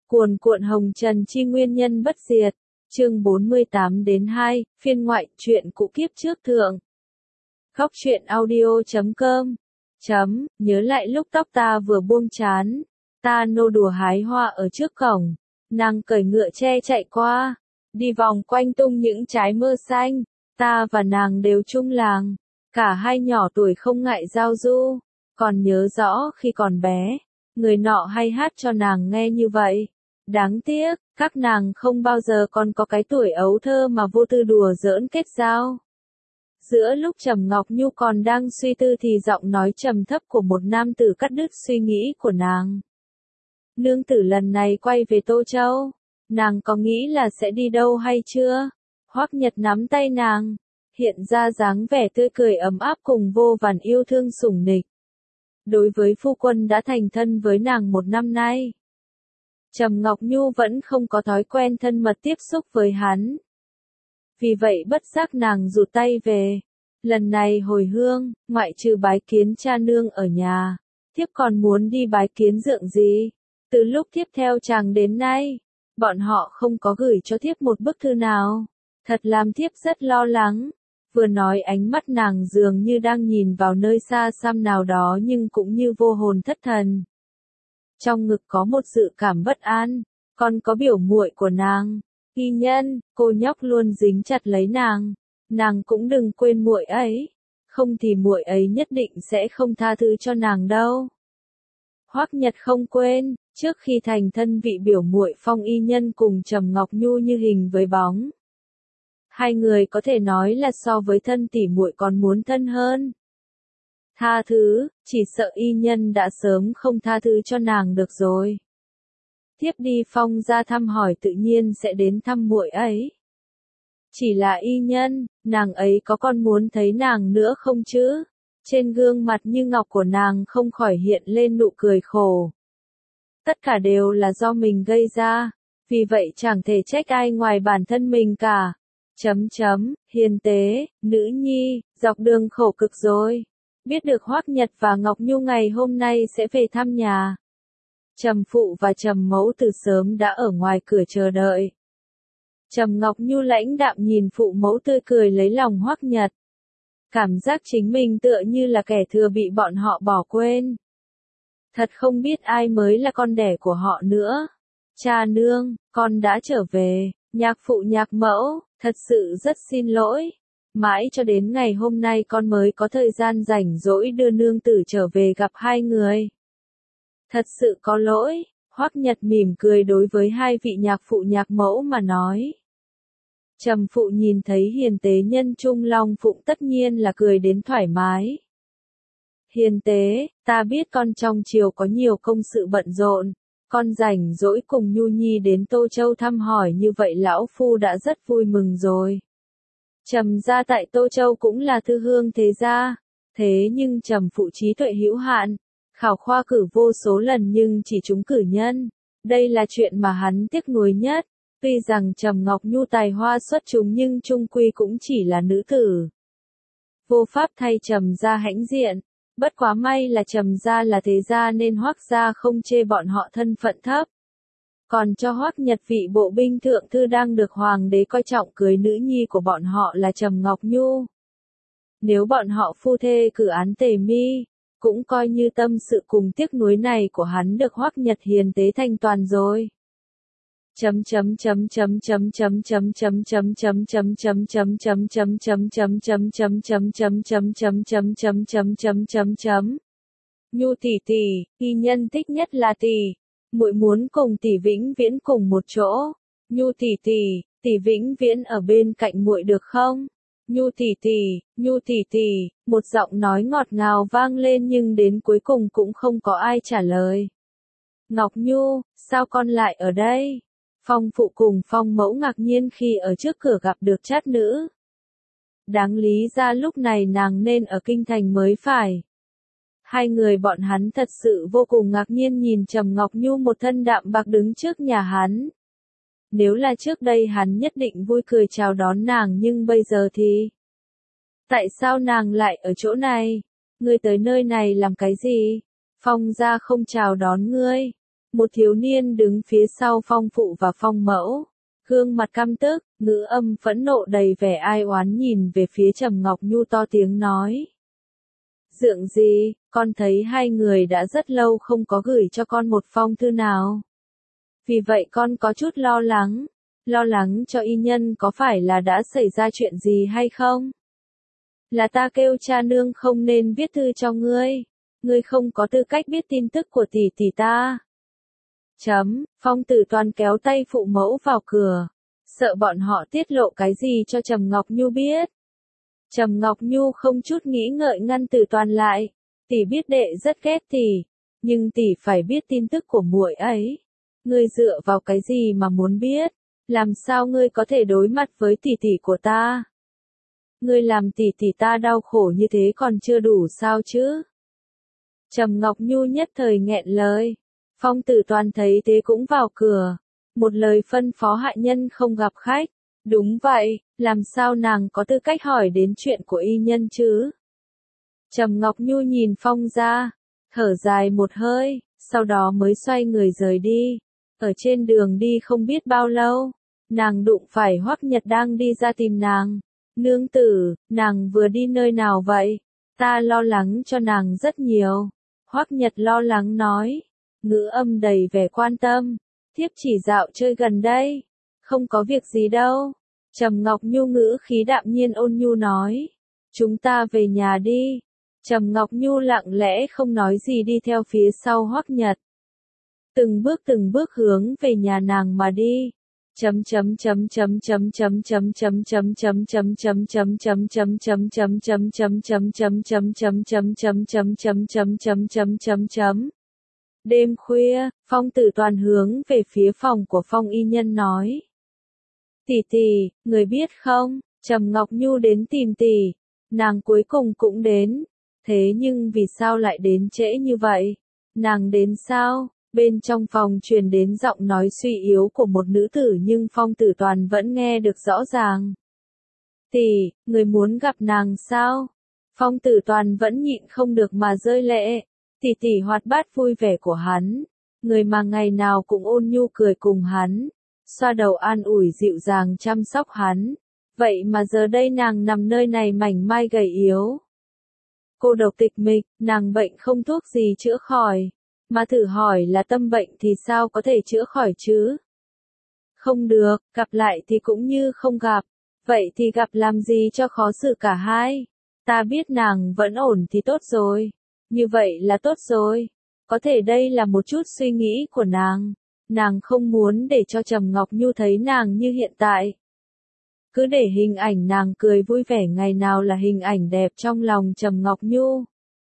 Cuồn cuộn hồng trần chi nguyên nhân bất diệt. Chương 48-2, phiên ngoại, truyện cũ kiếp trước thượng. Góc truyện audio.com. Nhớ lại lúc tóc ta vừa buông chán, ta nô đùa hái hoa ở trước cổng, nàng cởi ngựa tre chạy qua, đi vòng quanh tung những trái mơ xanh, ta và nàng đều chung làng, cả hai nhỏ tuổi không ngại giao du, còn nhớ rõ khi còn bé, người nọ hay hát cho nàng nghe như vậy. Đáng tiếc, các nàng không bao giờ còn có cái tuổi ấu thơ mà vô tư đùa giỡn kết giao. Giữa lúc Trầm Ngọc Nhu còn đang suy tư thì giọng nói trầm thấp của một nam tử cắt đứt suy nghĩ của nàng. Nương tử lần này quay về Tô Châu, nàng có nghĩ là sẽ đi đâu hay chưa? Hoắc Nhật nắm tay nàng, hiện ra dáng vẻ tươi cười ấm áp cùng vô vàn yêu thương sủng nịch. Đối với phu quân đã thành thân với nàng 1 năm nay, Trầm Ngọc Nhu vẫn không có thói quen thân mật tiếp xúc với hắn. Vì vậy bất giác nàng rụt tay về. Lần này hồi hương, ngoại trừ bái kiến cha nương ở nhà, thiếp còn muốn đi bái kiến dượng gì. Từ lúc thiếp theo chàng đến nay, bọn họ không có gửi cho thiếp một bức thư nào. Thật làm thiếp rất lo lắng. Vừa nói ánh mắt nàng dường như đang nhìn vào nơi xa xăm nào đó nhưng cũng như vô hồn thất thần. Trong ngực có một dự cảm bất an, còn có biểu muội của nàng. Y Nhân, cô nhóc luôn dính chặt lấy nàng cũng đừng quên muội ấy, không thì muội ấy nhất định sẽ không tha thứ cho nàng đâu. Hoắc Nhật không quên, trước khi thành thân vị biểu muội Phong Y Nhân cùng Trầm Ngọc Nhu như hình với bóng. Hai người có thể nói là so với thân tỷ muội còn muốn thân hơn. Tha thứ, chỉ sợ Y Nhân đã sớm không tha thứ cho nàng được rồi. Thiếp đi Phong ra thăm hỏi tự nhiên sẽ đến thăm muội ấy. Chỉ là Y Nhân, nàng ấy có còn muốn thấy nàng nữa không chứ? Trên gương mặt như ngọc của nàng không khỏi hiện lên nụ cười khổ. Tất cả đều là do mình gây ra, vì vậy chẳng thể trách ai ngoài bản thân mình cả. Hiền tế, nữ nhi, dọc đường khổ cực rồi. Biết được Hoắc Nhật và Ngọc Nhu ngày hôm nay sẽ về thăm nhà. Trầm phụ và Trầm mẫu từ sớm đã ở ngoài cửa chờ đợi. Trầm Ngọc Nhu lãnh đạm nhìn phụ mẫu tươi cười lấy lòng Hoắc Nhật. Cảm giác chính mình tựa như là kẻ thừa bị bọn họ bỏ quên. Thật không biết ai mới là con đẻ của họ nữa. Cha nương, con đã trở về. Nhạc phụ nhạc mẫu, thật sự rất xin lỗi. Mãi cho đến ngày hôm nay con mới có thời gian rảnh rỗi đưa nương tử trở về gặp hai người. Thật sự có lỗi, Hoắc Nhật mỉm cười đối với hai vị nhạc phụ nhạc mẫu mà nói. Trầm phụ nhìn thấy hiền tế nhân trung long phụng tất nhiên là cười đến thoải mái. Hiền tế, ta biết con trong triều có nhiều công sự bận rộn, con rảnh rỗi cùng Nhu Nhi đến Tô Châu thăm hỏi như vậy lão phu đã rất vui mừng rồi. Trầm gia tại Tô Châu cũng là thư hương thế gia, thế nhưng Trầm phụ trí tuệ hữu hạn, khảo khoa cử vô số lần nhưng chỉ trúng cử nhân. Đây là chuyện mà hắn tiếc nuối nhất. Tuy rằng Trầm Ngọc Nhu tài hoa xuất chúng nhưng chung quy cũng chỉ là nữ tử. Vô pháp thay Trầm gia hãnh diện. Bất quá may là Trầm gia là thế gia nên Hoắc gia không chê bọn họ thân phận thấp. Còn cho Hoắc Nhật vị bộ binh thượng thư đang được hoàng đế coi trọng cưới nữ nhi của bọn họ là Trầm Ngọc Nhu. Nếu bọn họ phu thê cử án tề mi, cũng coi như tâm sự cùng tiếc nuối này của hắn được Hoắc Nhật hiền tế thành toàn rồi. Nhu tỷ tỷ, Y Nhân thích nhất là tỷ, muội muốn cùng tỷ vĩnh viễn cùng một chỗ. Nhu tỷ tỷ vĩnh viễn ở bên cạnh muội được không? Nhu tỷ tỷ, một giọng nói ngọt ngào vang lên nhưng đến cuối cùng cũng không có ai trả lời. Ngọc Nhu, sao con lại ở đây? Phong phụ cùng Phong mẫu ngạc nhiên khi ở trước cửa gặp được trát nữ. Đáng lý ra lúc này nàng nên ở kinh thành mới phải. Hai người bọn hắn thật sự vô cùng ngạc nhiên nhìn Trầm Ngọc Nhu một thân đạm bạc đứng trước nhà hắn. Nếu là trước đây hắn nhất định vui cười chào đón nàng nhưng bây giờ thì... Tại sao nàng lại ở chỗ này? Ngươi tới nơi này làm cái gì? Phong gia không chào đón ngươi. Một thiếu niên đứng phía sau Phong phụ và Phong mẫu, gương mặt căm tức, ngữ âm phẫn nộ đầy vẻ ai oán nhìn về phía Trầm Ngọc Nhu to tiếng nói. Dượng gì, con thấy hai người đã rất lâu không có gửi cho con một phong thư nào. Vì vậy con có chút lo lắng cho y nhân có phải là đã xảy ra chuyện gì hay không? Là ta kêu cha nương không nên viết thư cho ngươi không có tư cách biết tin tức của tỷ tỷ ta. Phong Tử Toàn kéo tay phụ mẫu vào cửa, sợ bọn họ tiết lộ cái gì cho Trầm Ngọc Nhu biết. Trầm Ngọc Nhu không chút nghĩ ngợi ngăn Tử Toàn lại, tỷ biết đệ rất ghét tỷ, nhưng tỷ phải biết tin tức của muội ấy. Ngươi dựa vào cái gì mà muốn biết, làm sao ngươi có thể đối mặt với tỷ tỷ của ta? Ngươi làm tỷ tỷ ta đau khổ như thế còn chưa đủ sao chứ? Trầm Ngọc Nhu nhất thời nghẹn lời. Phong Tử Toàn thấy thế cũng vào cửa, một lời phân phó hạ nhân không gặp khách. Đúng vậy, làm sao nàng có tư cách hỏi đến chuyện của y nhân chứ? Trầm Ngọc Nhu nhìn Phong ra, thở dài một hơi, sau đó mới xoay người rời đi. Ở trên đường đi không biết bao lâu, nàng đụng phải Hoắc Nhật đang đi ra tìm nàng. Nương tử, nàng vừa đi nơi nào vậy? Ta lo lắng cho nàng rất nhiều. Hoắc Nhật lo lắng nói, ngữ âm đầy vẻ quan tâm. Thiếp chỉ dạo chơi gần đây, không có việc gì đâu. Trầm Ngọc Nhu ngữ khí đạm nhiên ôn nhu nói, chúng ta về nhà đi. Trầm Ngọc Nhu lặng lẽ không nói gì đi theo phía sau Hoắc Nhật. Từng bước hướng về nhà nàng mà đi. Đêm khuya, Phong Tử Toàn hướng về phía phòng của Phong y nhân nói. Tỷ tỷ, người biết không, Trầm Ngọc Nhu đến tìm tỷ, nàng cuối cùng cũng đến, thế nhưng vì sao lại đến trễ như vậy? Nàng đến sao? Bên trong phòng truyền đến giọng nói suy yếu của một nữ tử nhưng Phong Tử Toàn vẫn nghe được rõ ràng. Tỷ, người muốn gặp nàng sao? Phong Tử Toàn vẫn nhịn không được mà rơi lệ. Tỷ tỷ hoạt bát vui vẻ của hắn, người mà ngày nào cũng ôn nhu cười cùng hắn, xoa đầu an ủi dịu dàng chăm sóc hắn. Vậy mà giờ đây nàng nằm nơi này mảnh mai gầy yếu. Cô độc tịch mịch, nàng bệnh không thuốc gì chữa khỏi. Mà thử hỏi là tâm bệnh thì sao có thể chữa khỏi chứ? Không được, gặp lại thì cũng như không gặp. Vậy thì gặp làm gì cho khó xử cả hai? Ta biết nàng vẫn ổn thì tốt rồi. Như vậy là tốt rồi. Có thể đây là một chút suy nghĩ của nàng. Nàng không muốn để cho Trầm Ngọc Nhu thấy nàng như hiện tại. Cứ để hình ảnh nàng cười vui vẻ ngày nào là hình ảnh đẹp trong lòng Trầm Ngọc Nhu.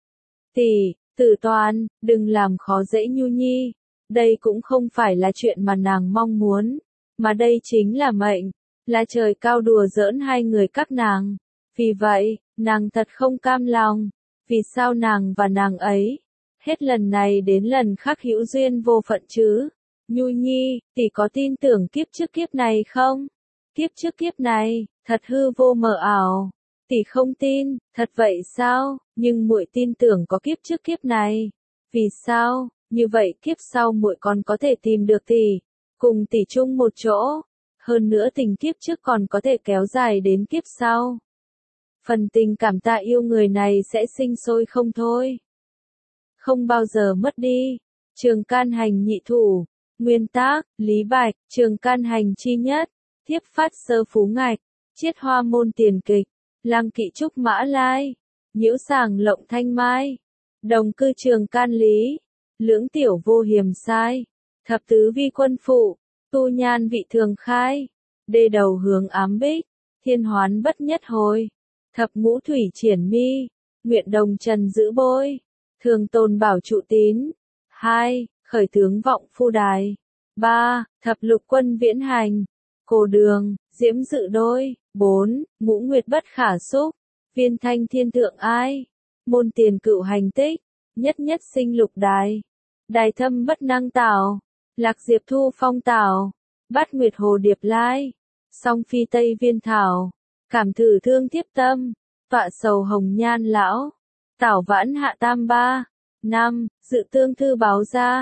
Tỷ, Tử Toàn, đừng làm khó dễ Nhu Nhi. Đây cũng không phải là chuyện mà nàng mong muốn, mà đây chính là mệnh, là trời cao đùa giỡn hai người các nàng. Vì vậy, nàng thật không cam lòng. Vì sao nàng và nàng ấy, hết lần này đến lần khác hữu duyên vô phận chứ? Nhu Nhi, tỷ có tin tưởng kiếp trước kiếp này không? Kiếp trước kiếp này, thật hư vô mờ ảo. Tỷ không tin, thật vậy sao? Nhưng muội tin tưởng có kiếp trước kiếp này. Vì sao? Như vậy kiếp sau muội còn có thể tìm được tỷ, cùng tỷ chung một chỗ. Hơn nữa tình kiếp trước còn có thể kéo dài đến kiếp sau. Phần tình cảm ta yêu người này sẽ sinh sôi không thôi. Không bao giờ mất đi. Trường Can Hành nhị thủ. Nguyên tác, Lý Bạch, Trường Can Hành chi nhất. Thiếp phát sơ phú ngạch. Chiết hoa môn tiền kịch. Lăng kỵ trúc mã lai. Nhiễu sàng lộng thanh mai. Đồng cư Trường Can Lý. Lưỡng tiểu vô hiềm sai. Thập tứ vi quân phụ. Tu nhan vị thường khai. Đê đầu hướng ám bích. Thiên hoán bất nhất hồi. Thập ngũ thủy triển mi. Nguyện đồng trần giữ bôi. Thường tồn bảo trụ tín. 2. Khởi tướng vọng phu đài. 3. Thập lục quân viễn hành. Cổ đường, diễm dự đôi. 4. Ngũ nguyệt bất khả xúc. Viên thanh thiên thượng ai. Môn tiền cựu hành tích. Nhất nhất sinh lục đài. Đài thâm bất năng tảo. Lạc diệp thu phong tảo. Bát nguyệt hồ điệp lai. Song phi tây viên thảo. Cảm thử thương thiếp tâm. Tọa sầu hồng nhan lão. Tảo vãn hạ tam ba. 5. Dự tương thư báo ra.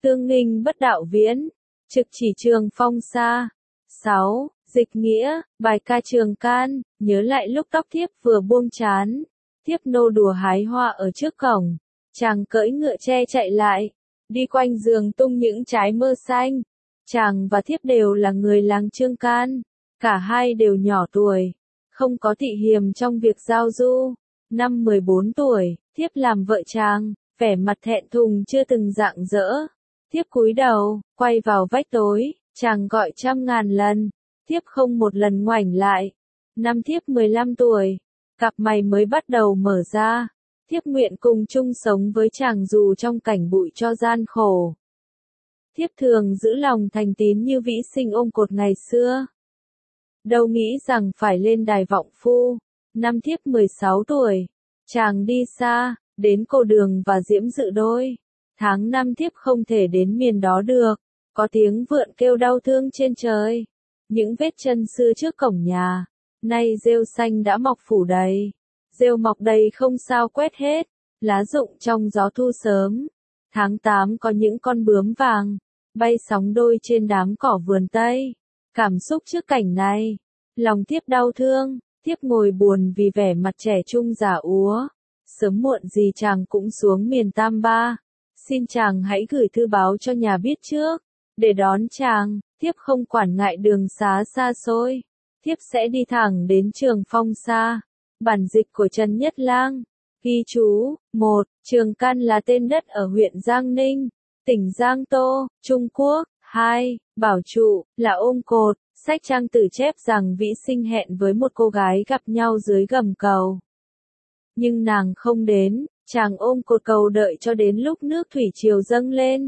Tương nghinh bất đạo viễn, trực chỉ trường phong xa. 6. Dịch nghĩa, bài ca Trường Can, nhớ lại lúc tóc thiếp vừa buông chán. Thiếp nô đùa hái hoa ở trước cổng, chàng cưỡi ngựa tre chạy lại, đi quanh giường tung những trái mơ xanh. Chàng và thiếp đều là người làng Trương Can, cả hai đều nhỏ tuổi, không có tị hiềm trong việc giao du. Năm 14 tuổi, thiếp làm vợ chàng, vẻ mặt thẹn thùng chưa từng rạng rỡ. Thiếp cúi đầu, quay vào vách tối, chàng gọi trăm ngàn lần, thiếp không một lần ngoảnh lại. Năm thiếp 15 tuổi, cặp mày mới bắt đầu mở ra. Thiếp nguyện cùng chung sống với chàng dù trong cảnh bụi cho gian khổ. Thiếp thường giữ lòng thành tín như vĩ sinh ôm cột ngày xưa. Đâu nghĩ rằng phải lên đài vọng phu. Năm thiếp 16 tuổi, chàng đi xa, đến Cô Đường và Diễm Dự đôi. Tháng 5 thiếp không thể đến miền đó được, có tiếng vượn kêu đau thương trên trời. Những vết chân xưa trước cổng nhà, nay rêu xanh đã mọc phủ đầy. Rêu mọc đầy không sao quét hết, lá rụng trong gió thu sớm. Tháng 8 có những con bướm vàng, bay sóng đôi trên đám cỏ vườn Tây. Cảm xúc trước cảnh này, lòng thiếp đau thương, thiếp ngồi buồn vì vẻ mặt trẻ trung già úa. Sớm muộn gì chàng cũng xuống miền Tam Ba. Xin chàng hãy gửi thư báo cho nhà biết trước, để đón chàng, thiếp không quản ngại đường xá xa xôi. Thiếp sẽ đi thẳng đến Trường Phong xa. Bản dịch của Trần Nhất Lang. Ghi chú, 1. Trường Can là tên đất ở huyện Giang Ninh, tỉnh Giang Tô, Trung Quốc. 2. Bảo trụ, là ôm cột. Sách Trang Tử chép rằng Vĩ Sinh hẹn với một cô gái gặp nhau dưới gầm cầu. Nhưng nàng không đến, chàng ôm cột cầu đợi cho đến lúc nước thủy triều dâng lên.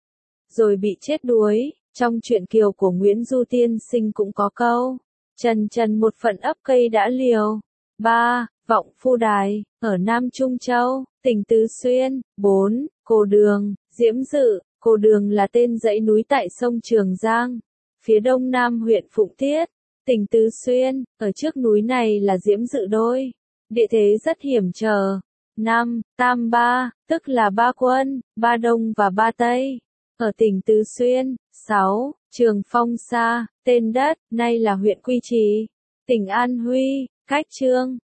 Rồi bị chết đuối. Trong truyện Kiều của Nguyễn Du tiên sinh cũng có câu, trần trần một phận ấp cây đã liều. 3. Vọng Phu Đài, ở Nam Trung Châu, tỉnh Tứ Xuyên. 4. Cô Đường, Diễm Dự. Cô Đường là tên dãy núi tại sông Trường Giang, phía đông nam huyện Phụng Tiết, tỉnh Tứ Xuyên. Ở trước núi này là Diễm Dự đôi, địa thế rất hiểm trở. 5. Tam Ba, tức là ba quân, ba Đông và ba Tây, ở tỉnh Tứ Xuyên. 6. Trường Phong Sa, tên đất, nay là huyện Quy Trì, tỉnh An Huy, cách Chương